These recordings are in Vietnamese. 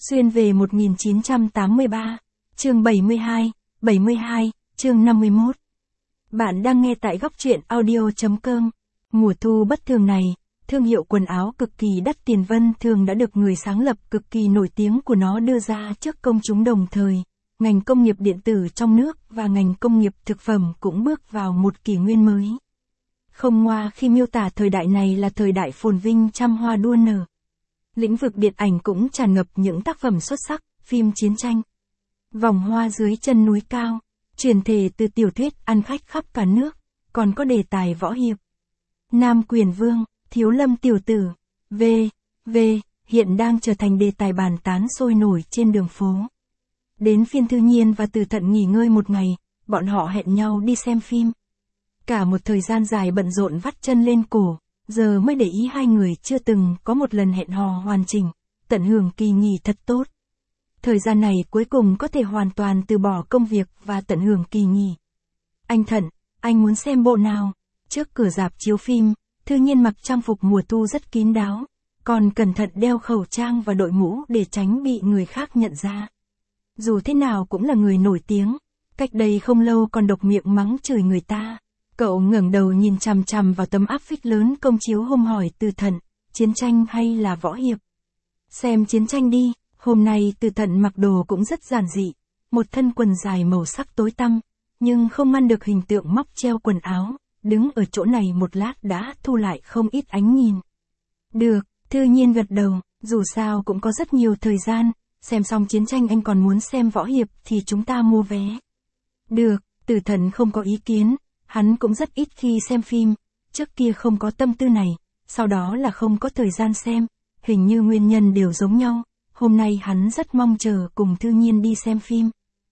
Xuyên về 1983, chương 72, chương 51. Bạn đang nghe tại góc truyện audio.com. Mùa thu bất thường này, thương hiệu quần áo cực kỳ đắt tiền Vân Thường đã được người sáng lập cực kỳ nổi tiếng của nó đưa ra trước công chúng đồng thời. Ngành công nghiệp điện tử trong nước và ngành công nghiệp thực phẩm cũng bước vào một kỷ nguyên mới. Không ngoa khi miêu tả thời đại này là thời đại phồn vinh trăm hoa đua nở. Lĩnh vực điện ảnh cũng tràn ngập những tác phẩm xuất sắc, phim chiến tranh. Vòng hoa dưới chân núi cao, truyền thể từ tiểu thuyết ăn khách khắp cả nước, còn có đề tài võ hiệp. Nam Quyền Vương, Thiếu Lâm Tiểu Tử, v.v. hiện đang trở thành đề tài bàn tán sôi nổi trên đường phố. Đến phiên Thư Nhiên và Từ Thận nghỉ ngơi một ngày, bọn họ hẹn nhau đi xem phim. Cả một thời gian dài bận rộn vắt chân lên cổ, giờ mới để ý hai người chưa từng có một lần hẹn hò hoàn chỉnh, tận hưởng kỳ nghỉ thật tốt. Thời gian này cuối cùng có thể hoàn toàn từ bỏ công việc và tận hưởng kỳ nghỉ. Anh Thận, anh muốn xem bộ nào? Trước cửa rạp chiếu phim, Thư Nhiên mặc trang phục mùa thu rất kín đáo, còn cẩn thận đeo khẩu trang và đội mũ để tránh bị người khác nhận ra. Dù thế nào cũng là người nổi tiếng, cách đây không lâu còn độc miệng mắng chửi người ta. Cậu ngẩng đầu nhìn chằm chằm vào tấm áp phích lớn công chiếu hôm hỏi Từ Thận, chiến tranh hay là võ hiệp? Xem chiến tranh đi. Hôm nay Từ Thận mặc đồ cũng rất giản dị, một thân quần dài màu sắc tối tăm, nhưng không ngăn được hình tượng móc treo quần áo, đứng ở chỗ này một lát đã thu lại không ít ánh nhìn. Được, Thư Nhiên gật đầu, dù sao cũng có rất nhiều thời gian, xem xong chiến tranh anh còn muốn xem võ hiệp thì chúng ta mua vé. Được, Từ Thận không có ý kiến, hắn cũng rất ít khi xem phim, trước kia không có tâm tư này, sau đó là không có thời gian xem, hình như nguyên nhân đều giống nhau. Hôm nay hắn rất mong chờ cùng Thư Nhiên đi xem phim.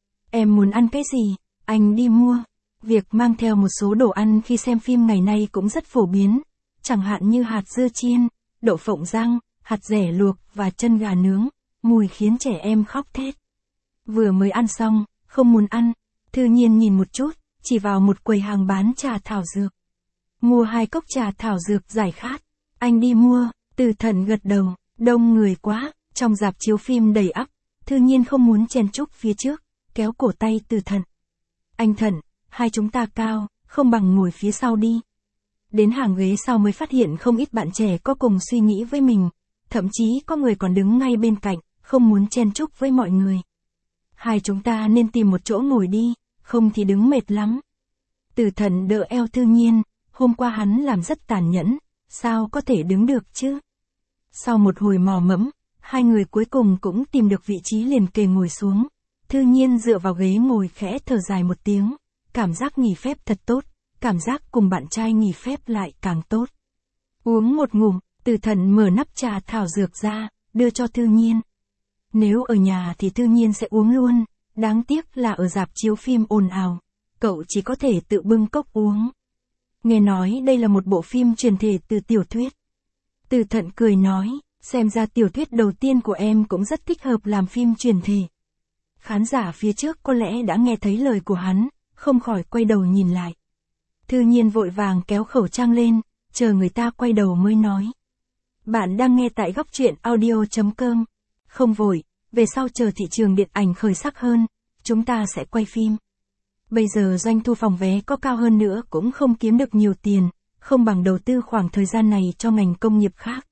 Em muốn ăn cái gì? Anh đi mua. Việc mang theo một số đồ ăn khi xem phim ngày nay cũng rất phổ biến, chẳng hạn như hạt dưa chiên, đậu phộng rang, hạt dẻ luộc và chân gà nướng, mùi khiến trẻ em khóc thét. Vừa mới ăn xong, không muốn ăn, Thư Nhiên nhìn một chút, chỉ vào một quầy hàng bán trà thảo dược. Mua 2 cốc trà thảo dược giải khát. Anh đi mua. Từ Thận gật đầu, đông người quá. Trong rạp chiếu phim đầy ắp, Thư Nhiên không muốn chen chúc phía trước, kéo cổ tay Từ Thận. Anh Thận, hai chúng ta cao, không bằng ngồi phía sau đi. Đến hàng ghế sau mới phát hiện không ít bạn trẻ có cùng suy nghĩ với mình, thậm chí có người còn đứng ngay bên cạnh, không muốn chen chúc với mọi người. Hai chúng ta nên tìm một chỗ ngồi đi, không thì đứng mệt lắm. Từ Thận đỡ eo Thư Nhiên, hôm qua hắn làm rất tàn nhẫn, sao có thể đứng được chứ? Sau một hồi mò mẫm, hai người cuối cùng cũng tìm được vị trí liền kề ngồi xuống. Thư Nhiên dựa vào ghế ngồi khẽ thở dài một tiếng. Cảm giác nghỉ phép thật tốt, cảm giác cùng bạn trai nghỉ phép lại càng tốt. Uống một ngụm, Từ Thận mở nắp trà thảo dược ra, đưa cho Thư Nhiên. Nếu ở nhà thì Thư Nhiên sẽ uống luôn, đáng tiếc là ở rạp chiếu phim ồn ào, cậu chỉ có thể tự bưng cốc uống. Nghe nói đây là một bộ phim truyền thể từ tiểu thuyết. Từ Thận cười nói. Xem ra tiểu thuyết đầu tiên của em cũng rất thích hợp làm phim truyền thể. Khán giả phía trước có lẽ đã nghe thấy lời của hắn, không khỏi quay đầu nhìn lại. Thư Nhiên vội vàng kéo khẩu trang lên, chờ người ta quay đầu mới nói. Bạn đang nghe tại góc truyện audio.com. Không vội, về sau chờ thị trường điện ảnh khởi sắc hơn, chúng ta sẽ quay phim. Bây giờ doanh thu phòng vé có cao hơn nữa cũng không kiếm được nhiều tiền, không bằng đầu tư khoảng thời gian này cho ngành công nghiệp khác.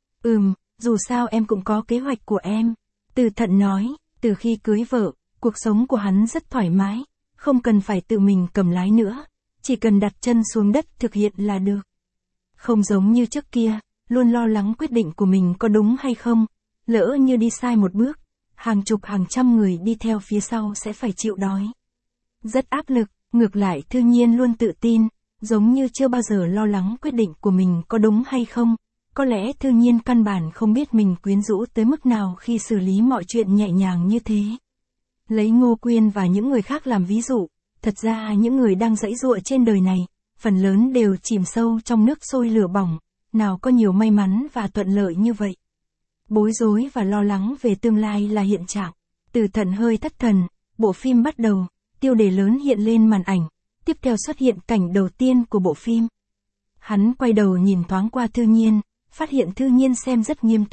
Dù sao em cũng có kế hoạch của em. Từ Thận nói, từ khi cưới vợ, cuộc sống của hắn rất thoải mái, không cần phải tự mình cầm lái nữa, chỉ cần đặt chân xuống đất thực hiện là được. Không giống như trước kia, luôn lo lắng quyết định của mình có đúng hay không, lỡ như đi sai một bước, hàng chục hàng trăm người đi theo phía sau sẽ phải chịu đói. Rất áp lực, ngược lại Thư Nhiên luôn tự tin, giống như chưa bao giờ lo lắng quyết định của mình có đúng hay không. Có lẽ Thư Nhiên căn bản không biết mình quyến rũ tới mức nào khi xử lý mọi chuyện nhẹ nhàng như thế. Lấy Ngô Quyên và những người khác làm ví dụ, thật ra những người đang giãy giụa trên đời này, phần lớn đều chìm sâu trong nước sôi lửa bỏng, nào có nhiều may mắn và thuận lợi như vậy. Bối rối và lo lắng về tương lai là hiện trạng. Từ Thận hơi thất thần, bộ phim bắt đầu, tiêu đề lớn hiện lên màn ảnh, tiếp theo xuất hiện cảnh đầu tiên của bộ phim. Hắn quay đầu nhìn thoáng qua Thư Nhiên. Phát hiện Thư Nhiên xem rất nghiêm túc,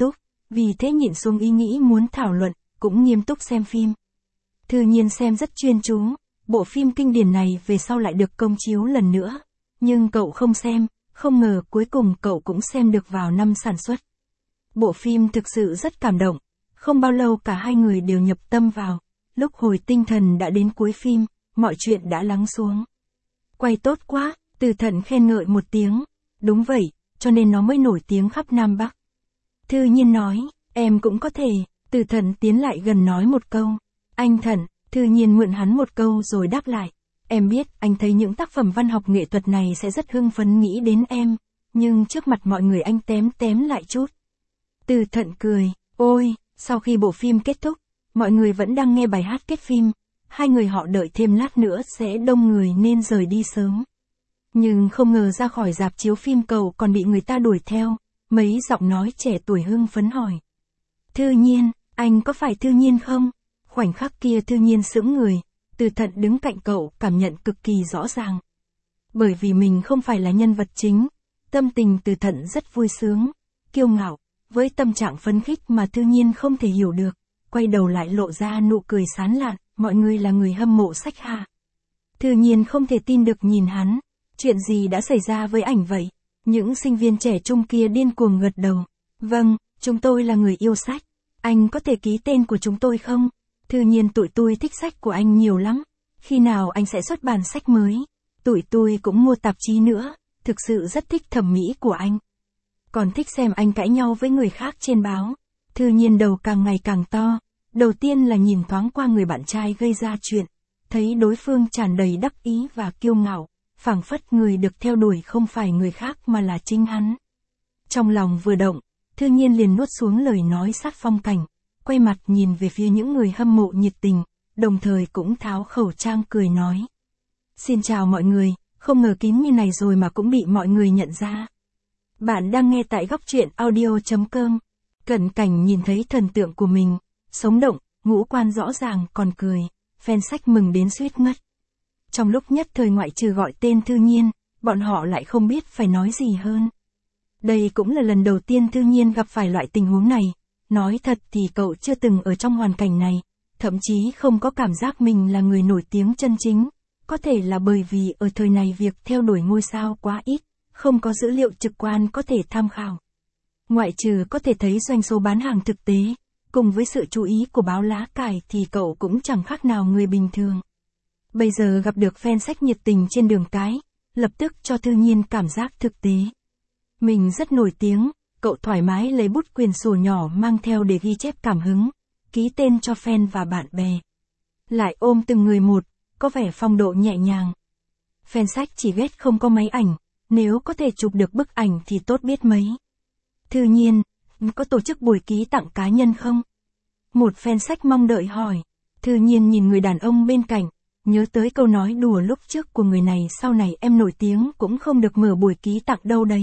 vì thế nhịn xuống ý nghĩ muốn thảo luận, cũng nghiêm túc xem phim. Thư Nhiên xem rất chuyên chú, bộ phim kinh điển này về sau lại được công chiếu lần nữa. Nhưng cậu không xem, không ngờ cuối cùng cậu cũng xem được vào năm sản xuất. Bộ phim thực sự rất cảm động, không bao lâu cả hai người đều nhập tâm vào. Lúc hồi tinh thần đã đến cuối phim, mọi chuyện đã lắng xuống. Quay tốt quá, Từ Thận khen ngợi một tiếng. Đúng vậy, cho nên nó mới nổi tiếng khắp Nam Bắc. Thư Nhiên nói, em cũng có thể. Từ Thận tiến lại gần nói một câu. Anh Thận. Thư Nhiên mượn hắn một câu rồi đáp lại. Em biết, anh thấy những tác phẩm văn học nghệ thuật này sẽ rất hưng phấn nghĩ đến em, nhưng trước mặt mọi người anh tém lại chút. Từ Thận cười, ôi, sau khi bộ phim kết thúc, mọi người vẫn đang nghe bài hát kết phim, hai người họ đợi thêm lát nữa sẽ đông người nên rời đi sớm. Nhưng không ngờ ra khỏi rạp chiếu phim cậu còn bị người ta đuổi theo, mấy giọng nói trẻ tuổi hưng phấn hỏi. Thư Nhiên, anh có phải Thư Nhiên không? Khoảnh khắc kia Thư Nhiên sững người, Từ Thận đứng cạnh cậu cảm nhận cực kỳ rõ ràng. Bởi vì mình không phải là nhân vật chính, tâm tình Từ Thận rất vui sướng, kiêu ngạo, với tâm trạng phấn khích mà Thư Nhiên không thể hiểu được, quay đầu lại lộ ra nụ cười sán lạn, mọi người là người hâm mộ sách hả? Thư Nhiên không thể tin được nhìn hắn, chuyện gì đã xảy ra với ảnh vậy? Những sinh viên trẻ trung kia điên cuồng gật đầu. Vâng, chúng tôi là người yêu sách, anh có thể ký tên của chúng tôi không? Thư Nhiên tụi tôi thích sách của anh nhiều lắm, khi nào anh sẽ xuất bản sách mới? Tụi tôi cũng mua tạp chí nữa, thực sự rất thích thẩm mỹ của anh. Còn thích xem anh cãi nhau với người khác trên báo. Thư Nhiên đầu càng ngày càng to, đầu tiên là nhìn thoáng qua người bạn trai gây ra chuyện, thấy đối phương tràn đầy đắc ý và kiêu ngạo, phảng phất người được theo đuổi không phải người khác mà là chính hắn. Trong lòng vừa động, Thư Nhiên liền nuốt xuống lời nói sát phong cảnh, quay mặt nhìn về phía những người hâm mộ nhiệt tình, đồng thời cũng tháo khẩu trang cười nói. Xin chào mọi người, không ngờ kín như này rồi mà cũng bị mọi người nhận ra. Bạn đang nghe tại góc truyện audio.com. Cận Cảnh nhìn thấy thần tượng của mình, sống động, ngũ quan rõ ràng còn cười, fan sách mừng đến suýt ngất. Trong lúc nhất thời ngoại trừ gọi tên Thư Nhiên, bọn họ lại không biết phải nói gì hơn. Đây cũng là lần đầu tiên Thư Nhiên gặp phải loại tình huống này, nói thật thì cậu chưa từng ở trong hoàn cảnh này, thậm chí không có cảm giác mình là người nổi tiếng chân chính, có thể là bởi vì ở thời này việc theo đuổi ngôi sao quá ít, không có dữ liệu trực quan có thể tham khảo. Ngoại trừ có thể thấy doanh số bán hàng thực tế, cùng với sự chú ý của báo lá cải thì cậu cũng chẳng khác nào người bình thường. Bây giờ gặp được fan sách nhiệt tình trên đường cái, lập tức cho Thư Nhiên cảm giác thực tế. Mình rất nổi tiếng, cậu thoải mái lấy bút quyển sổ nhỏ mang theo để ghi chép cảm hứng, ký tên cho fan và bạn bè. Lại ôm từng người một, có vẻ phong độ nhẹ nhàng. Fan sách chỉ ghét không có máy ảnh, nếu có thể chụp được bức ảnh thì tốt biết mấy. Thư Nhiên, có tổ chức buổi ký tặng cá nhân không? Một fan sách mong đợi hỏi. Thư Nhiên nhìn người đàn ông bên cạnh, nhớ tới câu nói đùa lúc trước của người này, sau này em nổi tiếng cũng không được mở buổi ký tặng đâu đấy.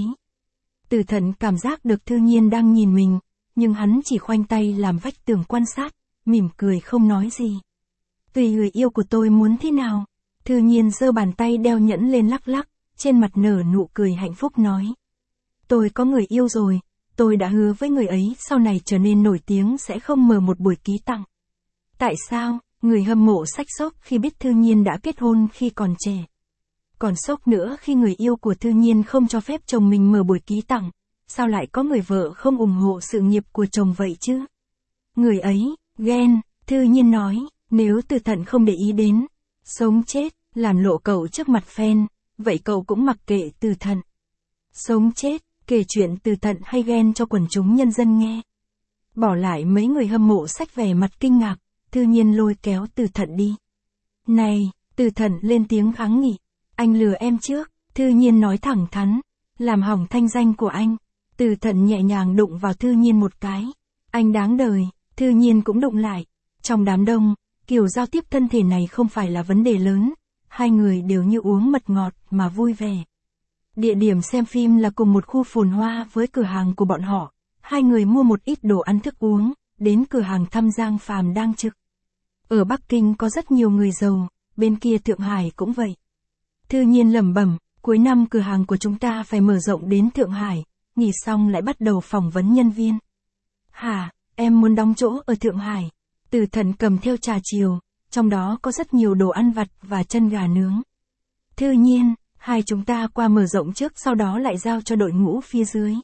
Từ Thận cảm giác được Thư Nhiên đang nhìn mình, nhưng hắn chỉ khoanh tay làm vách tường quan sát, mỉm cười không nói gì. Tùy người yêu của tôi muốn thế nào. Thư Nhiên giơ bàn tay đeo nhẫn lên lắc lắc, trên mặt nở nụ cười hạnh phúc nói. Tôi có người yêu rồi, tôi đã hứa với người ấy sau này trở nên nổi tiếng sẽ không mở một buổi ký tặng. Tại sao? Người hâm mộ sách sốc khi biết Thư Nhiên đã kết hôn khi còn trẻ. Còn sốc nữa khi người yêu của Thư Nhiên không cho phép chồng mình mở buổi ký tặng, sao lại có người vợ không ủng hộ sự nghiệp của chồng vậy chứ? Người ấy, ghen, Thư Nhiên nói, nếu Từ Thận không để ý đến, sống chết, làm lộ cậu trước mặt fan, vậy cậu cũng mặc kệ Từ Thận. Sống chết, kể chuyện Từ Thận hay ghen cho quần chúng nhân dân nghe. Bỏ lại mấy người hâm mộ sách vẻ mặt kinh ngạc, Thư Nhiên lôi kéo Từ Thận đi. Này, Từ Thận lên tiếng kháng nghị. Anh lừa em trước, Thư Nhiên nói thẳng thắn, làm hỏng thanh danh của anh. Từ Thận nhẹ nhàng đụng vào Thư Nhiên một cái. Anh đáng đời, Thư Nhiên cũng đụng lại. Trong đám đông, kiểu giao tiếp thân thể này không phải là vấn đề lớn, hai người đều như uống mật ngọt mà vui vẻ. Địa điểm xem phim là cùng một khu phồn hoa với cửa hàng của bọn họ, hai người mua một ít đồ ăn thức uống, đến cửa hàng thăm Giang Phàm đang trực. Ở Bắc Kinh có rất nhiều người giàu, bên kia Thượng Hải cũng vậy. Thư Nhiên lẩm bẩm, cuối năm cửa hàng của chúng ta phải mở rộng đến Thượng Hải, nghỉ xong lại bắt đầu phỏng vấn nhân viên. Hả, em muốn đóng chỗ ở Thượng Hải. Từ Thần cầm theo trà chiều, trong đó có rất nhiều đồ ăn vặt và chân gà nướng. Thư Nhiên, hai chúng ta qua mở rộng trước sau đó lại giao cho đội ngũ phía dưới.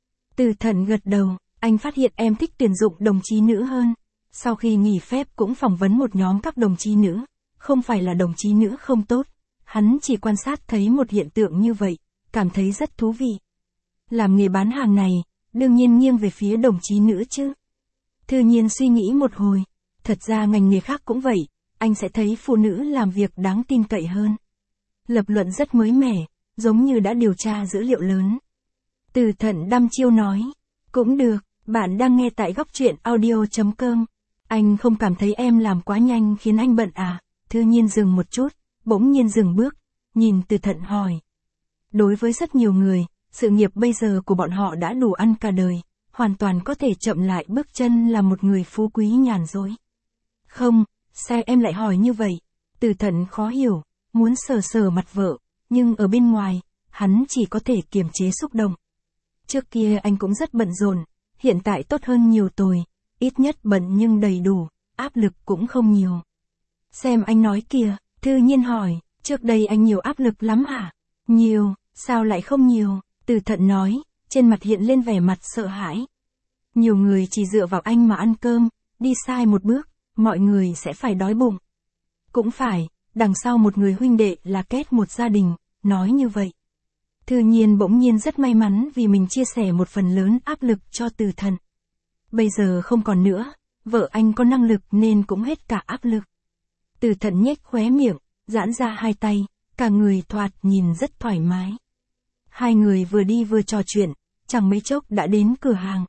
Từ Thần gật đầu, anh phát hiện em thích tuyển dụng đồng chí nữ hơn. Sau khi nghỉ phép cũng phỏng vấn một nhóm các đồng chí nữ, không phải là đồng chí nữ không tốt, hắn chỉ quan sát thấy một hiện tượng như vậy, cảm thấy rất thú vị. Làm nghề bán hàng này, đương nhiên nghiêng về phía đồng chí nữ chứ. Thư Nhiên suy nghĩ một hồi, thật ra ngành nghề khác cũng vậy, anh sẽ thấy phụ nữ làm việc đáng tin cậy hơn. Lập luận rất mới mẻ, giống như đã điều tra dữ liệu lớn. Từ Thần đăm chiêu nói, cũng được, bạn đang nghe tại góc truyện audio.com. Anh không cảm thấy em làm quá nhanh khiến anh bận à? Thư Nhiên dừng một chút, bỗng nhiên dừng bước, nhìn Từ Thần hỏi. Đối với rất nhiều người, sự nghiệp bây giờ của bọn họ đã đủ ăn cả đời, hoàn toàn có thể chậm lại bước chân là một người phú quý nhàn rỗi. Không, sao em lại hỏi như vậy? Từ Thần khó hiểu, muốn sờ sờ mặt vợ, nhưng ở bên ngoài, hắn chỉ có thể kiềm chế xúc động. Trước kia anh cũng rất bận rộn, hiện tại tốt hơn nhiều rồi, ít nhất bận nhưng đầy đủ, áp lực cũng không nhiều. Xem anh nói kìa, Thư Nhiên hỏi, trước đây anh nhiều áp lực lắm hả? Nhiều, sao lại không nhiều? Từ Thần nói, trên mặt hiện lên vẻ mặt sợ hãi. Nhiều người chỉ dựa vào anh mà ăn cơm, đi sai một bước, mọi người sẽ phải đói bụng. Cũng phải, đằng sau một người huynh đệ là kết một gia đình, nói như vậy. Thư Nhiên bỗng nhiên rất may mắn vì mình chia sẻ một phần lớn áp lực cho Từ Thần. Bây giờ không còn nữa, vợ anh có năng lực nên cũng hết cả áp lực. Từ Thần nhếch khóe miệng, giãn ra hai tay, cả người thoạt nhìn rất thoải mái. Hai người vừa đi vừa trò chuyện, chẳng mấy chốc đã đến cửa hàng.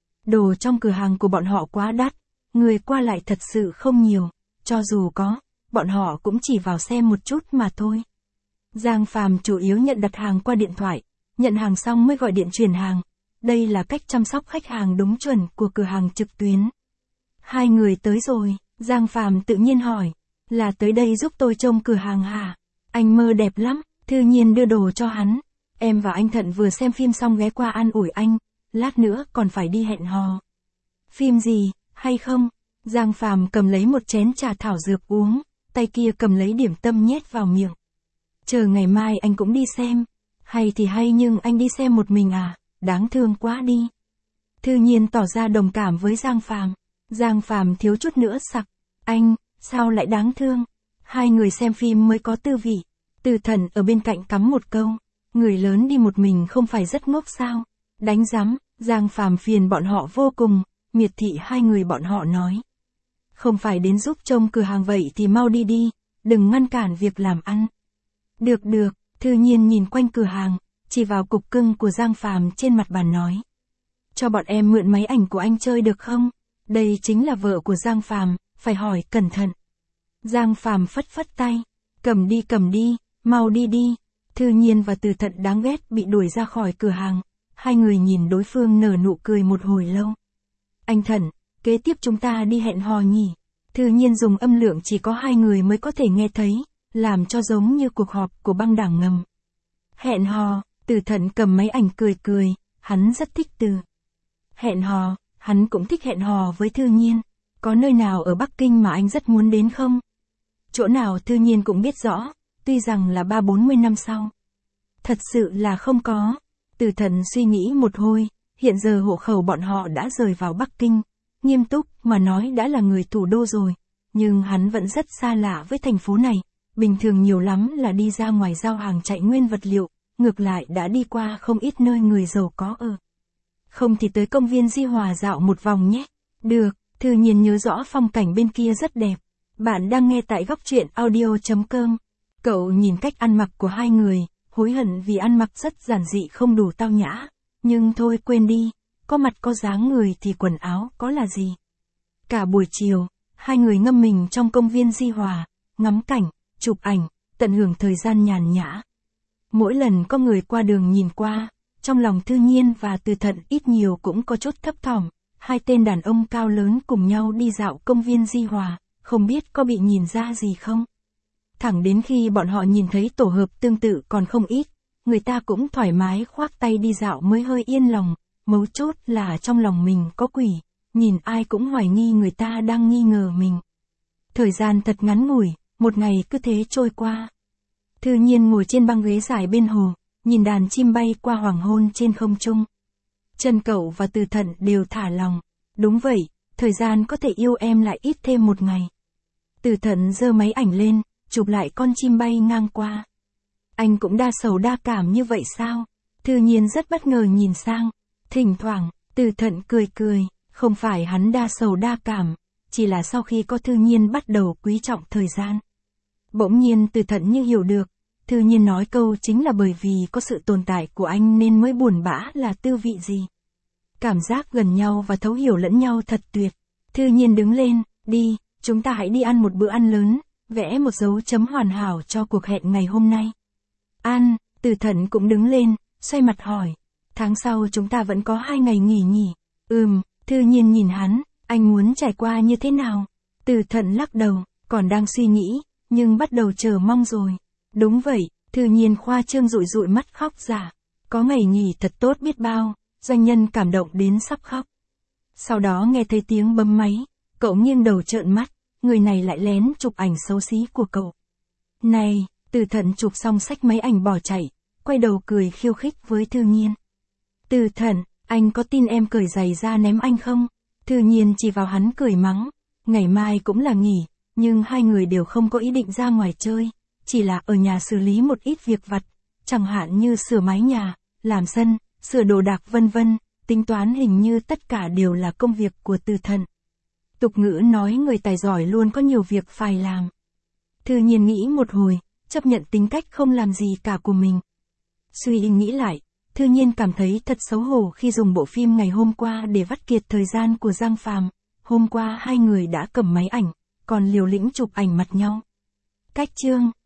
Đồ trong cửa hàng của bọn họ quá đắt, người qua lại thật sự không nhiều, cho dù có, bọn họ cũng chỉ vào xem một chút mà thôi. Giang Phàm chủ yếu nhận đặt hàng qua điện thoại, nhận hàng xong mới gọi điện chuyển hàng. Đây là cách chăm sóc khách hàng đúng chuẩn của cửa hàng trực tuyến. Hai người tới rồi, Giang Phàm tự nhiên hỏi, là tới đây giúp tôi trông cửa hàng hả? Anh mơ đẹp lắm, Thư Nhiên đưa đồ cho hắn. Em và anh Thận vừa xem phim xong ghé qua an ủi anh, lát nữa còn phải đi hẹn hò. Phim gì, hay không? Giang Phàm cầm lấy một chén trà thảo dược uống, tay kia cầm lấy điểm tâm nhét vào miệng. Chờ ngày mai anh cũng đi xem. Hay thì hay nhưng anh đi xem một mình à, đáng thương quá đi. Thư Nhiên tỏ ra đồng cảm với Giang Phàm. Giang Phàm thiếu chút nữa sặc. Anh, sao lại đáng thương? Hai người xem phim mới có tư vị. Từ Thần ở bên cạnh cắm một câu. Người lớn đi một mình không phải rất ngốc sao? Đánh rắm, Giang Phàm phiền bọn họ vô cùng, miệt thị hai người bọn họ nói. Không phải đến giúp trông cửa hàng vậy thì mau đi đi, đừng ngăn cản việc làm ăn. Được được, Thư Nhiên nhìn quanh cửa hàng, chỉ vào cục cưng của Giang Phàm trên mặt bàn nói. Cho bọn em mượn máy ảnh của anh chơi được không? Đây chính là vợ của Giang Phàm, phải hỏi cẩn thận. Giang Phàm phất phất tay, cầm đi, mau đi đi. Thư Nhiên và Từ Thận đáng ghét bị đuổi ra khỏi cửa hàng, hai người nhìn đối phương nở nụ cười một hồi lâu. Anh Thận, kế tiếp chúng ta đi hẹn hò nhỉ? Thư Nhiên dùng âm lượng chỉ có hai người mới có thể nghe thấy, làm cho giống như cuộc họp của băng đảng ngầm. Hẹn hò, Từ Thận cầm máy ảnh cười, hắn rất thích từ. Hẹn hò, hắn cũng thích hẹn hò với Thư Nhiên. Có nơi nào ở Bắc Kinh mà anh rất muốn đến không? Chỗ nào Thư Nhiên cũng biết rõ, tuy rằng là 30-40 năm sau. Thật sự là không có. Từ Thận suy nghĩ một hồi, hiện giờ hộ khẩu bọn họ đã rời vào Bắc Kinh. Nghiêm túc mà nói đã là người thủ đô rồi, nhưng hắn vẫn rất xa lạ với thành phố này. Bình thường nhiều lắm là đi ra ngoài giao hàng chạy nguyên vật liệu, ngược lại đã đi qua không ít nơi người giàu có ở. Không thì tới công viên Di Hòa dạo một vòng nhé. Được, Thư Nhiên nhớ rõ phong cảnh bên kia rất đẹp. Bạn đang nghe tại góc truyện audio.com. Cậu nhìn cách ăn mặc của hai người, hối hận vì ăn mặc rất giản dị không đủ tao nhã. Nhưng thôi quên đi, có mặt có dáng người thì quần áo có là gì. Cả buổi chiều, hai người ngâm mình trong công viên Di Hòa, ngắm cảnh, chụp ảnh, tận hưởng thời gian nhàn nhã. Mỗi lần có người qua đường nhìn qua, trong lòng Thư Nhiên và Từ Thận ít nhiều cũng có chút thấp thỏm. Hai tên đàn ông cao lớn cùng nhau đi dạo công viên Di Hòa, không biết có bị nhìn ra gì không. Thẳng đến khi bọn họ nhìn thấy tổ hợp tương tự còn không ít, người ta cũng thoải mái khoác tay đi dạo mới hơi yên lòng, mấu chốt là trong lòng mình có quỷ, nhìn ai cũng hoài nghi người ta đang nghi ngờ mình. Thời gian thật ngắn ngủi, một ngày cứ thế trôi qua. Thư Nhiên ngồi trên băng ghế dài bên hồ, nhìn đàn chim bay qua hoàng hôn trên không trung. Trần Cậu và Từ Thận đều thả lòng. Đúng vậy, thời gian có thể yêu em lại ít thêm một ngày. Từ Thận giơ máy ảnh lên, chụp lại con chim bay ngang qua. Anh cũng đa sầu đa cảm như vậy sao? Thư Nhiên rất bất ngờ nhìn sang. Thỉnh thoảng, Từ Thận cười cười, không phải hắn đa sầu đa cảm, chỉ là sau khi có Thư Nhiên bắt đầu quý trọng thời gian. Bỗng nhiên Từ Thận như hiểu được, Thư Nhiên nói câu chính là bởi vì có sự tồn tại của anh nên mới buồn bã là tư vị gì. Cảm giác gần nhau và thấu hiểu lẫn nhau thật tuyệt. Thư Nhiên đứng lên, đi, chúng ta hãy đi ăn một bữa ăn lớn, vẽ một dấu chấm hoàn hảo cho cuộc hẹn ngày hôm nay. An, Từ Thận cũng đứng lên, xoay mặt hỏi, tháng sau chúng ta vẫn có 2 ngày nghỉ nhỉ? Thư Nhiên nhìn hắn, anh muốn trải qua như thế nào? Từ Thận lắc đầu, còn đang suy nghĩ, nhưng bắt đầu chờ mong rồi. Đúng vậy, Thư Nhiên khoa trương dụi dụi mắt khóc giả. Có ngày nghỉ thật tốt biết bao, doanh nhân cảm động đến sắp khóc. Sau đó nghe thấy tiếng bấm máy, cậu nghiêng đầu trợn mắt, người này lại lén chụp ảnh xấu xí của cậu. Này, Từ Thận chụp xong xách máy ảnh bỏ chạy, quay đầu cười khiêu khích với Thư Nhiên. Từ Thận, anh có tin em cởi giày ra ném anh không? Thư Nhiên chỉ vào hắn cười mắng, ngày mai cũng là nghỉ, nhưng hai người đều không có ý định ra ngoài chơi, chỉ là ở nhà xử lý một ít việc vặt, chẳng hạn như sửa mái nhà, làm sân, sửa đồ đạc vân vân, tính toán hình như tất cả đều là công việc của Từ Thận. Tục ngữ nói người tài giỏi luôn có nhiều việc phải làm. Thư Nhiên nghĩ một hồi, chấp nhận tính cách không làm gì cả của mình. Suy nghĩ lại, Thư Nhiên cảm thấy thật xấu hổ khi dùng bộ phim ngày hôm qua để vắt kiệt thời gian của Giang Phàm. Hôm qua hai người đã cầm máy ảnh, còn liều lĩnh chụp ảnh mặt nhau. Cách chương